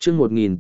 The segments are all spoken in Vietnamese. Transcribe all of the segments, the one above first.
chương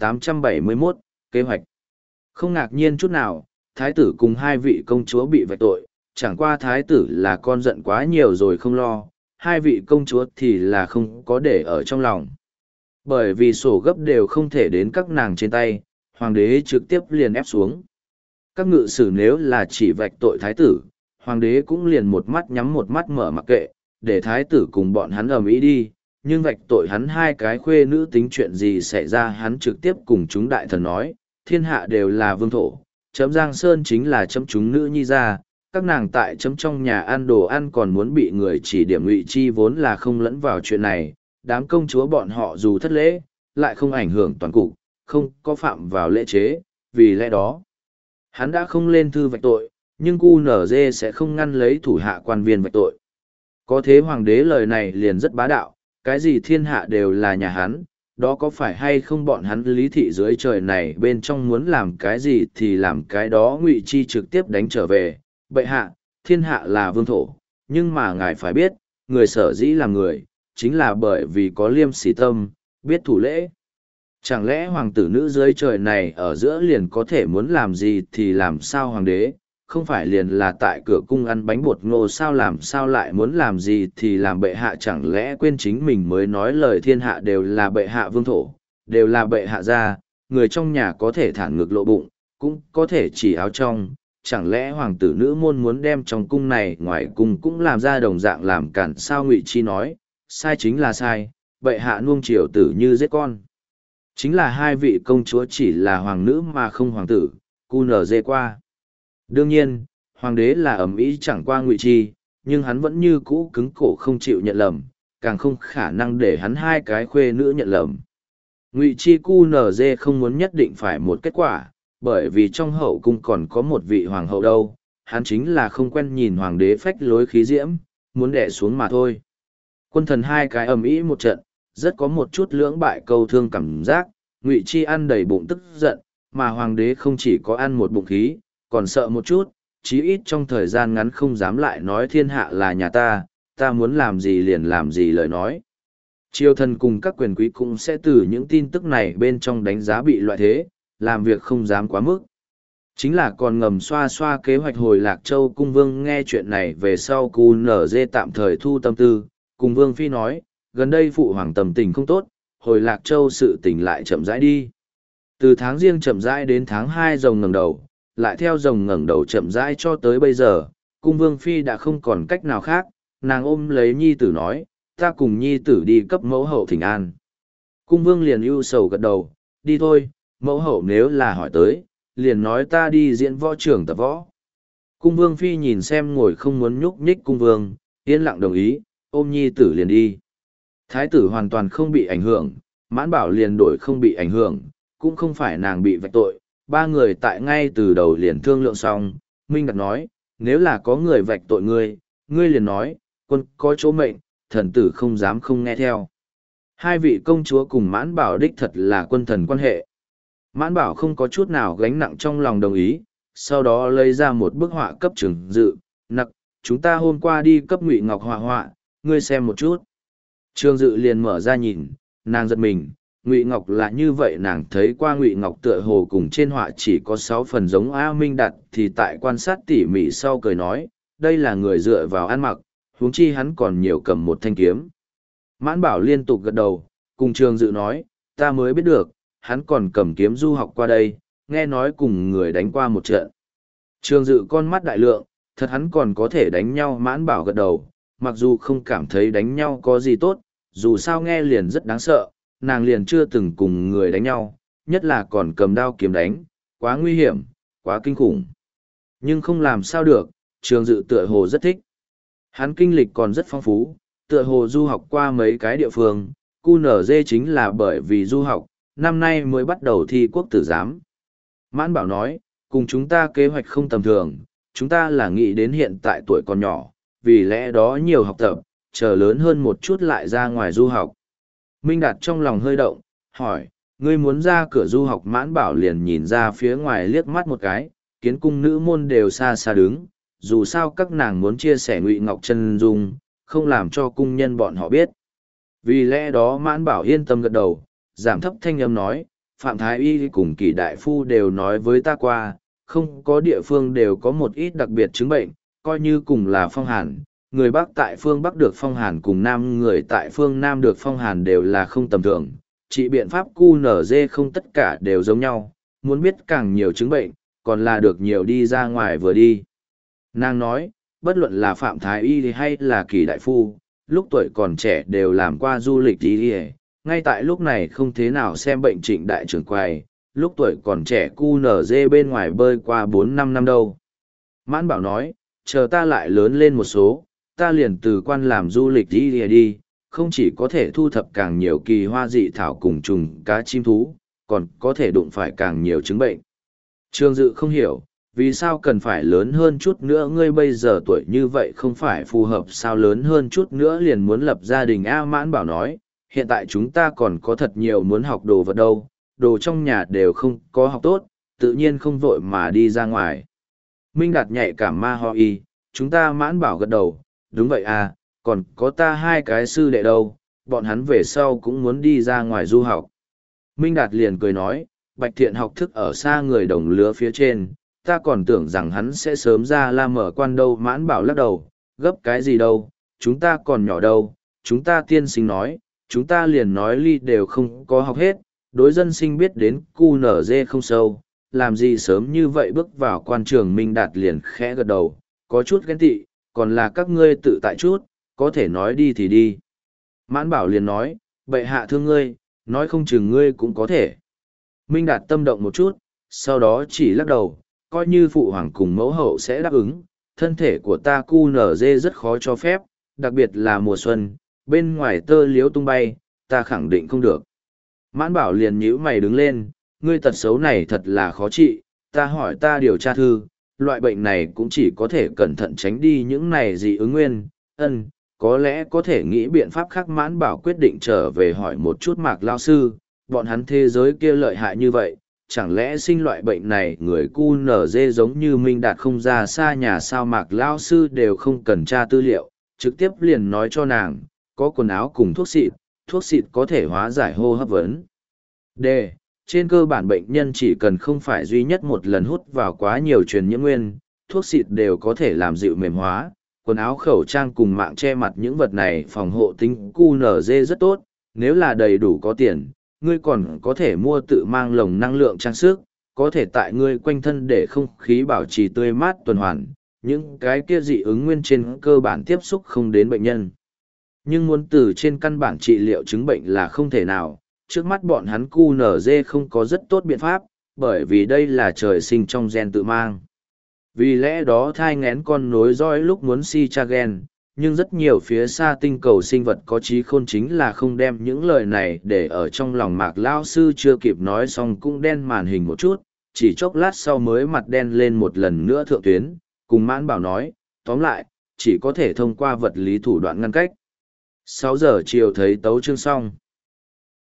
1871, kế hoạch. Không ngạc nhiên chút nào, thái tử cùng hai vị công chúa bị vạch tội, chẳng qua thái tử là con giận quá nhiều rồi không lo, hai vị công chúa thì là không có để ở trong lòng. Bởi vì sổ gấp đều không thể đến các nàng trên tay, hoàng đế trực tiếp liền ép xuống. Các ngự sử nếu là chỉ vạch tội thái tử, hoàng đế cũng liền một mắt nhắm một mắt mở mặc kệ, để thái tử cùng bọn hắn ầm ĩ đi, nhưng vạch tội hắn hai cái khuê nữ tính chuyện gì xảy ra hắn trực tiếp cùng chúng đại thần nói, thiên hạ đều là vương thổ, chấm Giang Sơn chính là chấm chúng nữ nhi ra, các nàng tại chấm trong nhà ăn đồ ăn còn muốn bị người chỉ điểm Ngụy Chi vốn là không lẫn vào chuyện này, đám công chúa bọn họ dù thất lễ, lại không ảnh hưởng toàn cục, không có phạm vào lễ chế, vì lẽ đó, hắn đã không lên thư vạch tội, nhưng QNZ sẽ không ngăn lấy thủ hạ quan viên vạch tội. Có thế hoàng đế lời này liền rất bá đạo, cái gì thiên hạ đều là nhà hắn, đó có phải hay không bọn hắn lý thị dưới trời này bên trong muốn làm cái gì thì làm cái đó. Ngụy Chi trực tiếp đánh trở về, bệ hạ, thiên hạ là vương thổ, nhưng mà ngài phải biết, người sở dĩ là người, chính là bởi vì có liêm sỉ tâm, biết thủ lễ. Chẳng lẽ hoàng tử nữ dưới trời này ở giữa liền có thể muốn làm gì thì làm sao hoàng đế, không phải liền là tại cửa cung ăn bánh bột ngô sao làm sao lại muốn làm gì thì làm. Bệ hạ chẳng lẽ quên chính mình mới nói lời thiên hạ đều là bệ hạ vương thổ, đều là bệ hạ gia, người trong nhà có thể thản ngực lộ bụng, cũng có thể chỉ áo trong, chẳng lẽ hoàng tử nữ môn muốn đem trong cung này ngoài cung cũng làm ra đồng dạng làm cản sao. Ngụy Chi nói, sai chính là sai, bệ hạ nuông chiều tử như giết con. Chính là hai vị công chúa chỉ là hoàng nữ mà không hoàng tử, QNZ qua. Đương nhiên, hoàng đế là ầm ĩ chẳng qua Ngụy Chi, nhưng hắn vẫn như cũ cứng cổ không chịu nhận lầm, càng không khả năng để hắn hai cái khuê nữ nhận lầm. Ngụy Chi QNZ không muốn nhất định phải một kết quả, bởi vì trong hậu cung còn có một vị hoàng hậu đâu, hắn chính là không quen nhìn hoàng đế phách lối khí diễm, muốn đè xuống mà thôi. Quân thần hai cái ầm ĩ một trận, rất có một chút lưỡng bại câu thương cảm giác. Ngụy Chi ăn đầy bụng tức giận, mà hoàng đế không chỉ có ăn một bụng khí, còn sợ một chút, chí ít trong thời gian ngắn không dám lại nói thiên hạ là nhà ta muốn làm gì liền làm gì lời nói. Triều thần cùng các quyền quý cũng sẽ từ những tin tức này bên trong đánh giá bị loại thế, làm việc không dám quá mức. Chính là còn ngầm xoa xoa kế hoạch hồi Lạc Châu. Cung vương nghe chuyện này về sau QNZ tạm thời thu tâm tư, cùng vương phi nói, gần đây phụ hoàng tâm tình không tốt, hồi Lạc Châu sự tình lại chậm rãi đi. Từ tháng riêng chậm rãi đến tháng 2 rồng ngẩng đầu, lại theo rồng ngẩng đầu chậm rãi cho tới bây giờ, cung vương phi đã không còn cách nào khác, nàng ôm lấy nhi tử nói, ta cùng nhi tử đi cấp mẫu hậu thỉnh an. Cung vương liền ưu sầu gật đầu, đi thôi, mẫu hậu nếu là hỏi tới, liền nói ta đi diễn võ trưởng tập võ. Cung vương phi nhìn xem ngồi không muốn nhúc nhích cung vương, yên lặng đồng ý, ôm nhi tử liền đi. Thái tử hoàn toàn không bị ảnh hưởng, Mãn Bảo liền đổi không bị ảnh hưởng, cũng không phải nàng bị vạch tội. Ba người tại ngay từ đầu liền thương lượng xong, Minh Đạt nói, nếu là có người vạch tội ngươi, ngươi liền nói, quân có chỗ mệnh, thần tử không dám không nghe theo. Hai vị công chúa cùng Mãn Bảo đích thật là quân thần quan hệ. Mãn Bảo không có chút nào gánh nặng trong lòng đồng ý, sau đó lấy ra một bức họa cấp Trường Dự, nặc, chúng ta hôm qua đi cấp Ngụy Ngọc họa họa, ngươi xem một chút. Trường Dự liền mở ra nhìn, nàng giật mình, Ngụy Ngọc là như vậy. Nàng thấy qua Ngụy Ngọc tựa hồ cùng trên họa chỉ có 6 phần giống A Minh Đạt, thì tại quan sát tỉ mỉ sau cười nói, đây là người dựa vào ăn mặc, huống chi hắn còn nhiều cầm một thanh kiếm. Mãn Bảo liên tục gật đầu, cùng Trường Dự nói, ta mới biết được, hắn còn cầm kiếm du học qua đây, nghe nói cùng người đánh qua một trận. Trường Dự con mắt đại lượng, thật hắn còn có thể đánh nhau. Mãn Bảo gật đầu, mặc dù không cảm thấy đánh nhau có gì tốt, dù sao nghe liền rất đáng sợ, nàng liền chưa từng cùng người đánh nhau, nhất là còn cầm đao kiếm đánh, quá nguy hiểm, quá kinh khủng. Nhưng không làm sao được, Trường Dự tựa hồ rất thích. Hắn kinh lịch còn rất phong phú, tựa hồ du học qua mấy cái địa phương, QNZ chính là bởi vì du học, năm nay mới bắt đầu thi quốc tử giám. Mãn Bảo nói, cùng chúng ta kế hoạch không tầm thường, chúng ta là nghĩ đến hiện tại tuổi còn nhỏ, vì lẽ đó nhiều học tập, chờ lớn hơn một chút lại ra ngoài du học. Minh Đạt trong lòng hơi động, hỏi, ngươi muốn ra cửa du học? Mãn Bảo liền nhìn ra phía ngoài liếc mắt một cái, kiến cung nữ môn đều xa xa đứng, dù sao các nàng muốn chia sẻ Ngụy Ngọc chân dung, không làm cho cung nhân bọn họ biết. Vì lẽ đó Mãn Bảo yên tâm gật đầu, giảm thấp thanh âm nói, Phạm Thái Y cùng Kỳ Đại Phu đều nói với ta qua, không có địa phương đều có một ít đặc biệt chứng bệnh, coi như cùng là phong hàn. Người Bắc tại phương Bắc được phong hàn cùng Nam người tại phương Nam được phong hàn đều là không tầm thường. Trị biện pháp QNZ không tất cả đều giống nhau, muốn biết càng nhiều chứng bệnh, còn là được nhiều đi ra ngoài vừa đi. Nàng nói, bất luận là Phạm Thái Y hay là Kỳ Đại Phu, lúc tuổi còn trẻ đều làm qua du lịch y, ngay tại lúc này không thế nào xem bệnh Trịnh đại trưởng quầy, lúc tuổi còn trẻ QNZ bên ngoài bơi qua 4-5 năm đâu. Mãn Bảo nói, chờ ta lại lớn lên một số, ta liền từ quan làm du lịch đi, không chỉ có thể thu thập càng nhiều kỳ hoa dị thảo cùng trùng cá chim thú, còn có thể đụng phải càng nhiều chứng bệnh. Trương Dự không hiểu, vì sao cần phải lớn hơn chút nữa, ngươi bây giờ tuổi như vậy không phải phù hợp sao, lớn hơn chút nữa liền muốn lập gia đình a. Mãn Bảo nói, hiện tại chúng ta còn có thật nhiều muốn học đồ vật đâu, đồ trong nhà đều không có học tốt, tự nhiên không vội mà đi ra ngoài. Minh Đạt nhạy cảm ma ho y, chúng ta. Mãn Bảo gật đầu, đúng vậy à, còn có ta hai cái sư đệ đâu, bọn hắn về sau cũng muốn đi ra ngoài du học. Minh Đạt liền cười nói, Bạch Thiện học thức ở xa người đồng lứa phía trên, ta còn tưởng rằng hắn sẽ sớm ra la mở quan đâu. Mãn Bảo lắc đầu, gấp cái gì đâu, chúng ta còn nhỏ đâu, chúng ta tiên sinh nói, chúng ta liền nói ly đều không có học hết, đối dân sinh biết đến QNZ không sâu, làm gì sớm như vậy bước vào quan trường. Minh Đạt liền khẽ gật đầu, có chút ghen tị, còn là các ngươi tự tại chút, có thể nói đi thì đi. Mãn Bảo liền nói, bệ hạ thương ngươi, nói không chừng ngươi cũng có thể. Minh Đạt tâm động một chút, sau đó chỉ lắc đầu, coi như phụ hoàng cùng mẫu hậu sẽ đáp ứng, thân thể của ta QNZ rất khó cho phép, đặc biệt là mùa xuân, bên ngoài tơ liếu tung bay, ta khẳng định không được. Mãn Bảo liền nhíu mày đứng lên, ngươi tật xấu này thật là khó trị, ta hỏi ta điều tra thư, loại bệnh này cũng chỉ có thể cẩn thận tránh đi những này dị ứng nguyên, có lẽ có thể nghĩ biện pháp khác. Mãn Bảo quyết định trở về hỏi một chút Mạc Lao Sư, bọn hắn thế giới kia lợi hại như vậy, chẳng lẽ sinh loại bệnh này người QNZ giống như Minh Đạt không ra xa nhà sao. Mạc Lao Sư đều không cần tra tư liệu, trực tiếp liền nói cho nàng, có quần áo cùng thuốc xịt có thể hóa giải hô hấp vấn. Trên cơ bản bệnh nhân chỉ cần không phải duy nhất một lần hút vào quá nhiều truyền nhiễm nguyên, thuốc xịt đều có thể làm dịu mềm hóa, quần áo khẩu trang cùng mạng che mặt những vật này phòng hộ tính QNZ rất tốt, nếu là đầy đủ có tiền, ngươi còn có thể mua tự mang lồng năng lượng trang sức, có thể tại ngươi quanh thân để không khí bảo trì tươi mát tuần hoàn, những cái kia dị ứng nguyên trên cơ bản tiếp xúc không đến bệnh nhân. Nhưng muốn từ trên căn bản trị liệu chứng bệnh là không thể nào, trước mắt bọn hắn QNZ không có rất tốt biện pháp, bởi vì đây là trời sinh trong gen tự mang. Vì lẽ đó thai nghén con nối dõi lúc muốn si cha gen, nhưng rất nhiều phía xa tinh cầu sinh vật có trí khôn chính là không đem những lời này để ở trong lòng. Mạc Lao Sư chưa kịp nói xong cũng đen màn hình một chút, chỉ chốc lát sau mới mặt đen lên một lần nữa thượng tuyến, cùng Mãn Bảo nói, tóm lại, chỉ có thể thông qua vật lý thủ đoạn ngăn cách. 6 giờ chiều thấy tấu chương xong.